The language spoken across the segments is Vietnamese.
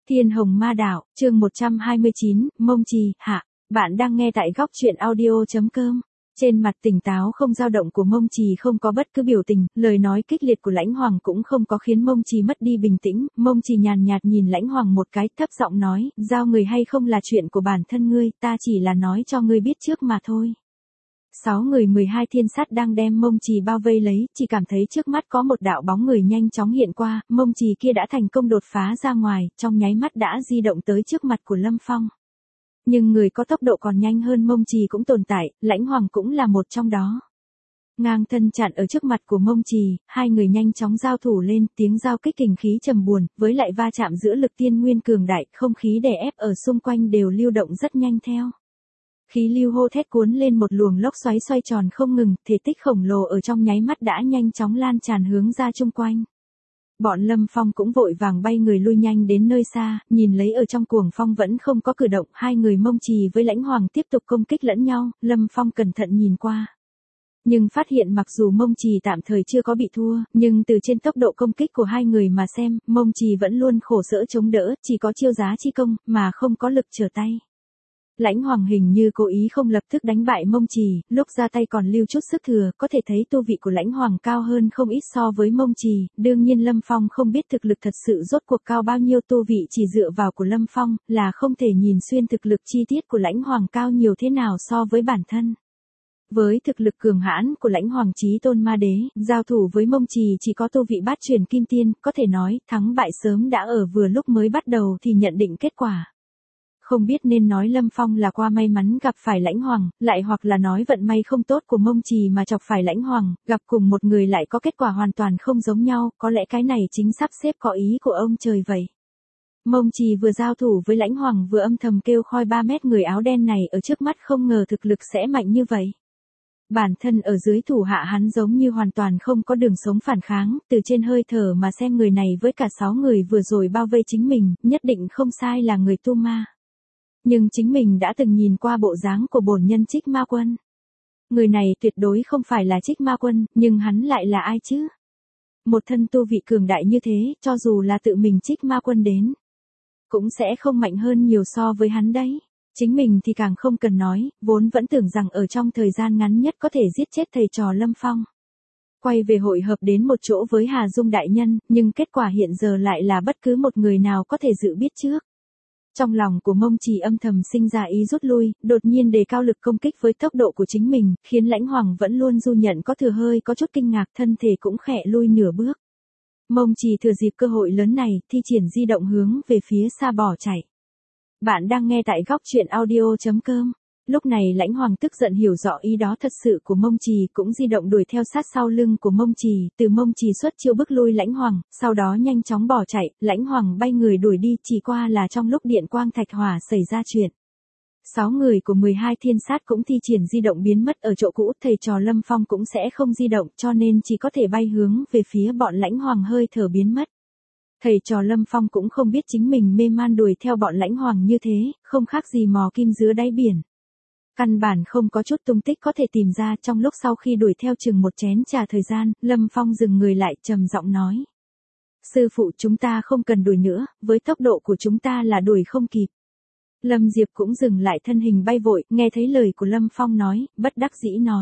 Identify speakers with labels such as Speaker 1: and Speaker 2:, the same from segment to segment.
Speaker 1: Thiên Hồng Ma Đạo, chương 129, Mông Trì, hạ. Bạn đang nghe tại góc truyện audio.com. Trên mặt tỉnh táo không dao động của Mông Trì không có bất cứ biểu tình, lời nói kích liệt của Lãnh Hoàng cũng không có khiến Mông Trì mất đi bình tĩnh. Mông Trì nhàn nhạt nhìn Lãnh Hoàng một cái, thấp giọng nói, giao người hay không là chuyện của bản thân ngươi, ta chỉ là nói cho ngươi biết trước mà thôi. 6 người 12 thiên sát đang đem Mông Trì bao vây lấy, chỉ cảm thấy trước mắt có một đạo bóng người nhanh chóng hiện qua, Mông Trì kia đã thành công đột phá ra ngoài, trong nháy mắt đã di động tới trước mặt của Lâm Phong. Nhưng người có tốc độ còn nhanh hơn Mông Trì cũng tồn tại, Lãnh Hoàng cũng là một trong đó. Ngang thân chặn ở trước mặt của Mông Trì, hai người nhanh chóng giao thủ lên, tiếng giao kích kình khí trầm buồn, với lại va chạm giữa lực tiên nguyên cường đại, không khí đè ép ở xung quanh đều lưu động rất nhanh theo. Khí lưu hô thét cuốn lên một luồng lốc xoáy xoay tròn không ngừng, thể tích khổng lồ ở trong nháy mắt đã nhanh chóng lan tràn hướng ra chung quanh. Bọn Lâm Phong cũng vội vàng bay người lui nhanh đến nơi xa, nhìn lấy ở trong cuồng phong vẫn không có cử động, hai người Mông Trì với Lãnh Hoàng tiếp tục công kích lẫn nhau, Lâm Phong cẩn thận nhìn qua. Nhưng phát hiện mặc dù Mông Trì tạm thời chưa có bị thua, nhưng từ trên tốc độ công kích của hai người mà xem, Mông Trì vẫn luôn khổ sở chống đỡ, chỉ có chiêu giá chi công, mà không có lực trở tay. Lãnh Hoàng hình như cố ý không lập tức đánh bại Mông Trì, lúc ra tay còn lưu chút sức thừa, có thể thấy tu vị của Lãnh Hoàng cao hơn không ít so với Mông Trì, đương nhiên Lâm Phong không biết thực lực thật sự rốt cuộc cao bao nhiêu, tu vị chỉ dựa vào của Lâm Phong, là không thể nhìn xuyên thực lực chi tiết của Lãnh Hoàng cao nhiều thế nào so với bản thân. Với thực lực cường hãn của Lãnh Hoàng Chí Tôn Ma Đế, giao thủ với Mông Trì chỉ có tu vị bát truyền kim tiên, có thể nói, thắng bại sớm đã ở vừa lúc mới bắt đầu thì nhận định kết quả. Không biết nên nói Lâm Phong là qua may mắn gặp phải Lãnh Hoàng, lại hoặc là nói vận may không tốt của Mông Trì mà chọc phải Lãnh Hoàng, gặp cùng một người lại có kết quả hoàn toàn không giống nhau, có lẽ cái này chính sắp xếp có ý của ông trời vậy. Mông Trì vừa giao thủ với Lãnh Hoàng vừa âm thầm kêu khoi 3 mét người áo đen này ở trước mắt không ngờ thực lực sẽ mạnh như vậy. Bản thân ở dưới thủ hạ hắn giống như hoàn toàn không có đường sống phản kháng, từ trên hơi thở mà xem người này với cả 6 người vừa rồi bao vây chính mình, nhất định không sai là người tu ma. Nhưng chính mình đã từng nhìn qua bộ dáng của bổn nhân Trích Ma Quân. Người này tuyệt đối không phải là Trích Ma Quân, nhưng hắn lại là ai chứ? Một thân tu vị cường đại như thế, cho dù là tự mình Trích Ma Quân đến, cũng sẽ không mạnh hơn nhiều so với hắn đấy. Chính mình thì càng không cần nói, vốn vẫn tưởng rằng ở trong thời gian ngắn nhất có thể giết chết thầy trò Lâm Phong. Quay về hội hợp đến một chỗ với Hà Dung đại nhân, nhưng kết quả hiện giờ lại là bất cứ một người nào có thể dự biết trước. Trong lòng của Mông Trì âm thầm sinh ra ý rút lui, đột nhiên đề cao lực công kích với tốc độ của chính mình, khiến Lãnh Hoàng vẫn luôn du nhận có thừa hơi có chút kinh ngạc, thân thể cũng khẽ lui nửa bước. Mông Trì thừa dịp cơ hội lớn này, thi triển di động hướng về phía xa bỏ chạy. Bạn đang nghe tại góc truyện audio.com. Lúc này Lãnh Hoàng tức giận hiểu rõ ý đó thật sự của Mông Trì, cũng di động đuổi theo sát sau lưng của Mông Trì, từ Mông Trì xuất chiêu bức lui Lãnh Hoàng, sau đó nhanh chóng bỏ chạy, Lãnh Hoàng bay người đuổi đi, chỉ qua là trong lúc điện quang thạch hỏa xảy ra chuyện. 6 người của 12 thiên sát cũng thi triển di động biến mất ở chỗ cũ, thầy trò Lâm Phong cũng sẽ không di động, cho nên chỉ có thể bay hướng về phía bọn Lãnh Hoàng hơi thở biến mất. Thầy trò Lâm Phong cũng không biết chính mình mê man đuổi theo bọn Lãnh Hoàng như thế, không khác gì mò kim dưới đáy biển. Căn bản không có chút tung tích có thể tìm ra, trong lúc sau khi đuổi theo chừng một chén trà thời gian, Lâm Phong dừng người lại trầm giọng nói. Sư phụ, chúng ta không cần đuổi nữa, với tốc độ của chúng ta là đuổi không kịp. Lâm Diệp cũng dừng lại thân hình bay vội, nghe thấy lời của Lâm Phong nói, bất đắc dĩ nói.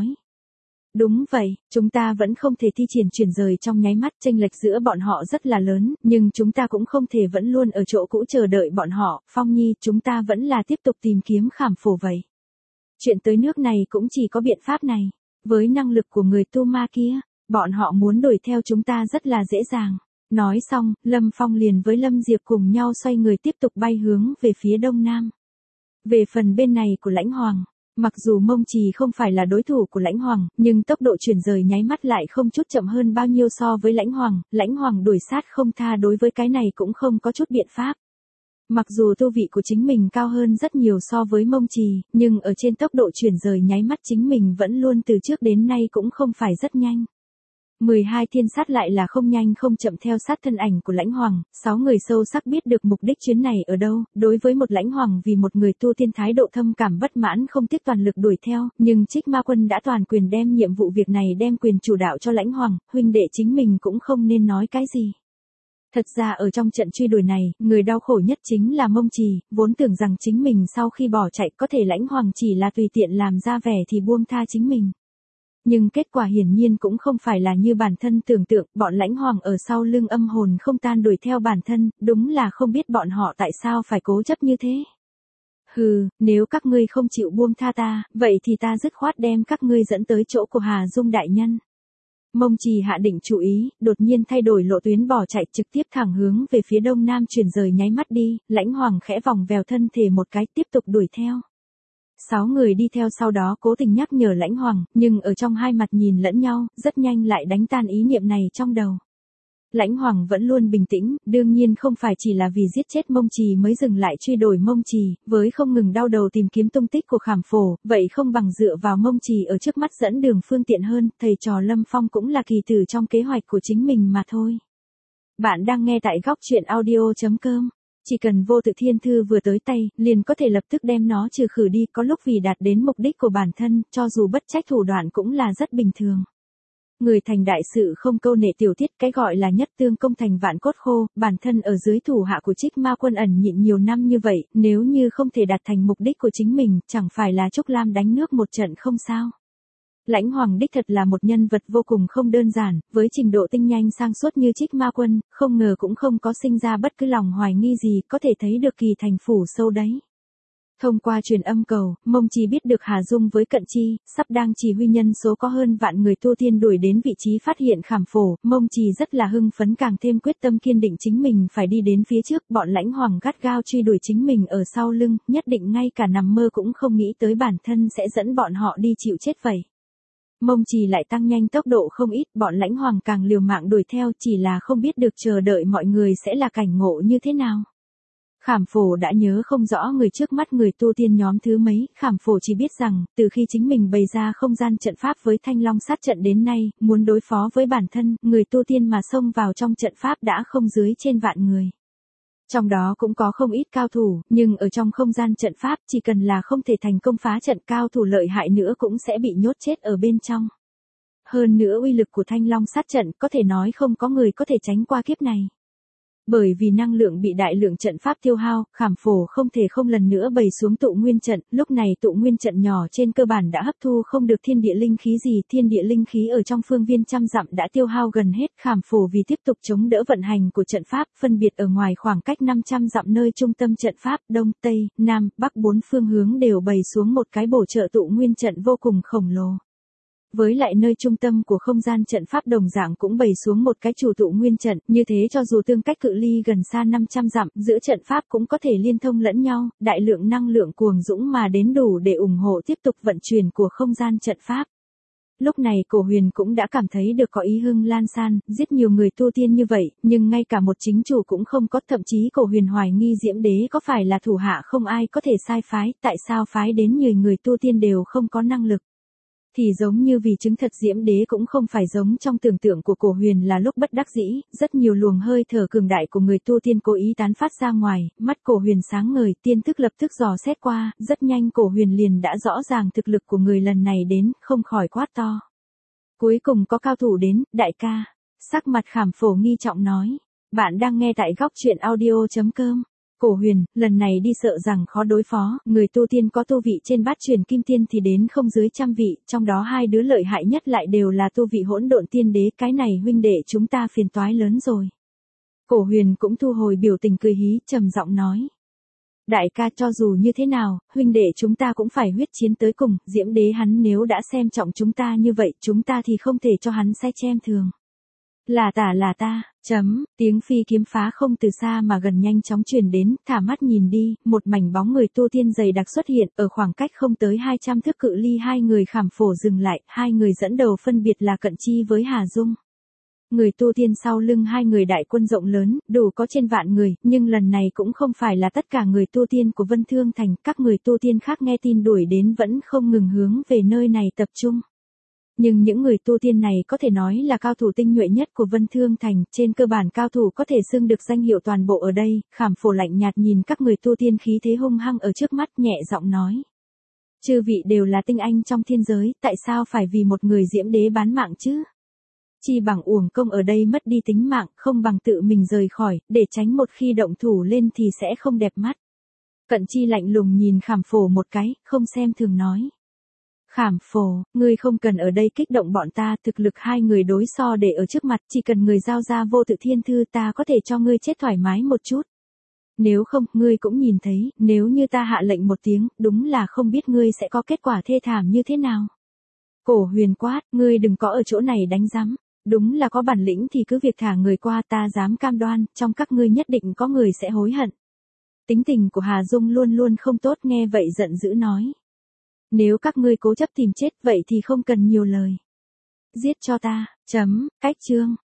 Speaker 1: Đúng vậy, chúng ta vẫn không thể thi triển chuyển rời trong nháy mắt, chênh lệch giữa bọn họ rất là lớn, nhưng chúng ta cũng không thể vẫn luôn ở chỗ cũ chờ đợi bọn họ, Phong Nhi, chúng ta vẫn là tiếp tục tìm kiếm Khảm Phổ vậy. Chuyện tới nước này cũng chỉ có biện pháp này, với năng lực của người tu ma kia, bọn họ muốn đuổi theo chúng ta rất là dễ dàng. Nói xong, Lâm Phong liền với Lâm Diệp cùng nhau xoay người tiếp tục bay hướng về phía đông nam. Về phần bên này của Lãnh Hoàng, mặc dù Mông Trì không phải là đối thủ của Lãnh Hoàng, nhưng tốc độ chuyển rời nháy mắt lại không chút chậm hơn bao nhiêu so với Lãnh Hoàng đuổi sát không tha, đối với cái này cũng không có chút biện pháp. Mặc dù tu vị của chính mình cao hơn rất nhiều so với Mông Trì, nhưng ở trên tốc độ chuyển rời nháy mắt chính mình vẫn luôn từ trước đến nay cũng không phải rất nhanh. 12 thiên sát lại là không nhanh không chậm theo sát thân ảnh của Lãnh Hoàng, 6 người sâu sắc biết được mục đích chuyến này ở đâu, đối với một Lãnh Hoàng vì một người tu tiên thái độ thâm cảm bất mãn không tiếc toàn lực đuổi theo, nhưng Trích Ma Quân đã toàn quyền đem nhiệm vụ việc này đem quyền chủ đạo cho Lãnh Hoàng, huynh đệ chính mình cũng không nên nói cái gì. Thật ra ở trong trận truy đuổi này, người đau khổ nhất chính là Mông Trì, vốn tưởng rằng chính mình sau khi bỏ chạy có thể Lãnh Hoàng chỉ là tùy tiện làm ra vẻ thì buông tha chính mình. Nhưng kết quả hiển nhiên cũng không phải là như bản thân tưởng tượng, bọn Lãnh Hoàng ở sau lưng âm hồn không tan đuổi theo bản thân, đúng là không biết bọn họ tại sao phải cố chấp như thế. Hừ, nếu các ngươi không chịu buông tha ta, vậy thì ta dứt khoát đem các ngươi dẫn tới chỗ của Hà Dung đại nhân. Mông Trì hạ định chủ ý, đột nhiên thay đổi lộ tuyến bỏ chạy trực tiếp thẳng hướng về phía đông nam chuyển rời nháy mắt đi, Lãnh Hoàng khẽ vòng vèo thân thể một cái tiếp tục đuổi theo. 6 người đi theo sau đó cố tình nhắc nhở Lãnh Hoàng, nhưng ở trong hai mặt nhìn lẫn nhau, rất nhanh lại đánh tan ý niệm này trong đầu. Lãnh Hoàng vẫn luôn bình tĩnh, đương nhiên không phải chỉ là vì giết chết Mông Trì mới dừng lại truy đuổi Mông Trì, với không ngừng đau đầu tìm kiếm tung tích của Khảm Phổ, vậy không bằng dựa vào Mông Trì ở trước mắt dẫn đường phương tiện hơn, thầy trò Lâm Phong cũng là kỳ tử trong kế hoạch của chính mình mà thôi. Bạn đang nghe tại góc truyện audio.com. Chỉ cần vô tự thiên thư vừa tới tay, liền có thể lập tức đem nó trừ khử đi, có lúc vì đạt đến mục đích của bản thân, cho dù bất trách thủ đoạn cũng là rất bình thường. Người thành đại sự không câu nệ tiểu tiết, cái gọi là nhất tương công thành vạn cốt khô, bản thân ở dưới thủ hạ của Trích Ma Quân ẩn nhịn nhiều năm như vậy, nếu như không thể đạt thành mục đích của chính mình, chẳng phải là Trúc Lam đánh nước một trận không sao. Lãnh Hoàng đích thật là một nhân vật vô cùng không đơn giản, với trình độ tinh nhanh sang suốt như Trích Ma Quân, không ngờ cũng không có sinh ra bất cứ lòng hoài nghi gì, có thể thấy được kỳ thành phủ sâu đấy. Thông qua truyền âm cầu, Mông Trì biết được Hà Dung với Cận Chi, sắp đang chỉ huy nhân số có hơn vạn người tu tiên đuổi đến vị trí phát hiện Khảm Phổ, Mông Trì rất là hưng phấn càng thêm quyết tâm kiên định chính mình phải đi đến phía trước, bọn Lãnh Hoàng gắt gao truy đuổi chính mình ở sau lưng, nhất định ngay cả nằm mơ cũng không nghĩ tới bản thân sẽ dẫn bọn họ đi chịu chết vậy. Mông Trì lại tăng nhanh tốc độ không ít, bọn Lãnh Hoàng càng liều mạng đuổi theo, chỉ là không biết được chờ đợi mọi người sẽ là cảnh ngộ như thế nào. Khảm Phổ đã nhớ không rõ người trước mắt người tu tiên nhóm thứ mấy, Khảm Phổ chỉ biết rằng, từ khi chính mình bày ra không gian trận pháp với Thanh Long sát trận đến nay, muốn đối phó với bản thân, người tu tiên mà xông vào trong trận pháp đã không dưới trên vạn người. Trong đó cũng có không ít cao thủ, nhưng ở trong không gian trận pháp chỉ cần là không thể thành công phá trận cao thủ lợi hại nữa cũng sẽ bị nhốt chết ở bên trong. Hơn nữa uy lực của Thanh Long sát trận có thể nói không có người có thể tránh qua kiếp này. Bởi vì năng lượng bị đại lượng trận pháp tiêu hao, Khảm Phổ không thể không lần nữa bày xuống tụ nguyên trận, lúc này tụ nguyên trận nhỏ trên cơ bản đã hấp thu không được thiên địa linh khí gì, thiên địa linh khí ở trong phương viên trăm dặm đã tiêu hao gần hết, Khảm Phổ vì tiếp tục chống đỡ vận hành của trận pháp, phân biệt ở ngoài khoảng cách 500 dặm nơi trung tâm trận pháp, đông, tây, nam, bắc bốn phương hướng đều bày xuống một cái bổ trợ tụ nguyên trận vô cùng khổng lồ. Với lại nơi trung tâm của không gian trận pháp đồng dạng cũng bày xuống một cái chủ tụ nguyên trận, như thế cho dù tương cách cự ly gần xa 500 dặm, giữa trận pháp cũng có thể liên thông lẫn nhau, đại lượng năng lượng cuồng dũng mà đến đủ để ủng hộ tiếp tục vận chuyển của không gian trận pháp. Lúc này Cổ Huyền cũng đã cảm thấy được có ý hưng lan san, giết nhiều người tu tiên như vậy, nhưng ngay cả một chính chủ cũng không có, thậm chí Cổ Huyền hoài nghi Diễm Đế có phải là thủ hạ không ai có thể sai phái, tại sao phái đến nhiều người tu tiên đều không có năng lực. Thì giống như vì chứng thật Diễm Đế cũng không phải giống trong tưởng tượng của Cổ Huyền là lúc bất đắc dĩ, rất nhiều luồng hơi thở cường đại của người tu tiên cố ý tán phát ra ngoài, mắt Cổ Huyền sáng ngời, tiên thức lập tức dò xét qua, rất nhanh Cổ Huyền liền đã rõ ràng thực lực của người lần này đến, không khỏi quát to. Cuối cùng có cao thủ đến, đại ca. Sắc mặt Khảm Phổ nghi trọng nói. Bạn đang nghe tại góc truyện audio.com. Cổ Huyền, lần này đi sợ rằng khó đối phó, người tu tiên có tu vị trên bát truyền kim tiên thì đến không dưới trăm vị, trong đó hai đứa lợi hại nhất lại đều là tu vị hỗn độn tiên đế, cái này huynh đệ chúng ta phiền toái lớn rồi. Cổ Huyền cũng thu hồi biểu tình cười hí, trầm giọng nói. Đại ca cho dù như thế nào, huynh đệ chúng ta cũng phải huyết chiến tới cùng, Diễm Đế hắn nếu đã xem trọng chúng ta như vậy, chúng ta thì không thể cho hắn xem thường. Là ta, tiếng phi kiếm phá không từ xa mà gần nhanh chóng truyền đến, thả mắt nhìn đi, một mảnh bóng người tu tiên dày đặc xuất hiện, ở khoảng cách không tới 200 thước cự ly hai người Khảm Phổ dừng lại, hai người dẫn đầu phân biệt là Cận Chi với Hà Dung. Người tu tiên sau lưng hai người đại quân rộng lớn, đủ có trên vạn người, nhưng lần này cũng không phải là tất cả người tu tiên của Vân Thương Thành, các người tu tiên khác nghe tin đuổi đến vẫn không ngừng hướng về nơi này tập trung. Nhưng những người tu tiên này có thể nói là cao thủ tinh nhuệ nhất của Vân Thương Thành, trên cơ bản cao thủ có thể xưng được danh hiệu toàn bộ ở đây, Khảm Phổ lạnh nhạt nhìn các người tu tiên khí thế hung hăng ở trước mắt nhẹ giọng nói. Chư vị đều là tinh anh trong thiên giới, tại sao phải vì một người Diễm Đế bán mạng chứ? Chi bằng uổng công ở đây mất đi tính mạng, không bằng tự mình rời khỏi, để tránh một khi động thủ lên thì sẽ không đẹp mắt. Cận Chi lạnh lùng nhìn Khảm Phổ một cái, không xem thường nói. Khảm Phổ, ngươi không cần ở đây kích động bọn ta, thực lực hai người đối so để ở trước mặt, chỉ cần người giao ra vô tự thiên thư ta có thể cho ngươi chết thoải mái một chút. Nếu không, ngươi cũng nhìn thấy, nếu như ta hạ lệnh một tiếng, đúng là không biết ngươi sẽ có kết quả thê thảm như thế nào. Cổ Huyền quát, ngươi đừng có ở chỗ này đánh rắm, đúng là có bản lĩnh thì cứ việc thả người qua, ta dám cam đoan, trong các ngươi nhất định có người sẽ hối hận. Tính tình của Hà Dung luôn luôn không tốt, nghe vậy giận dữ nói. Nếu các ngươi cố chấp tìm chết vậy thì không cần nhiều lời. Giết cho ta, cách chương.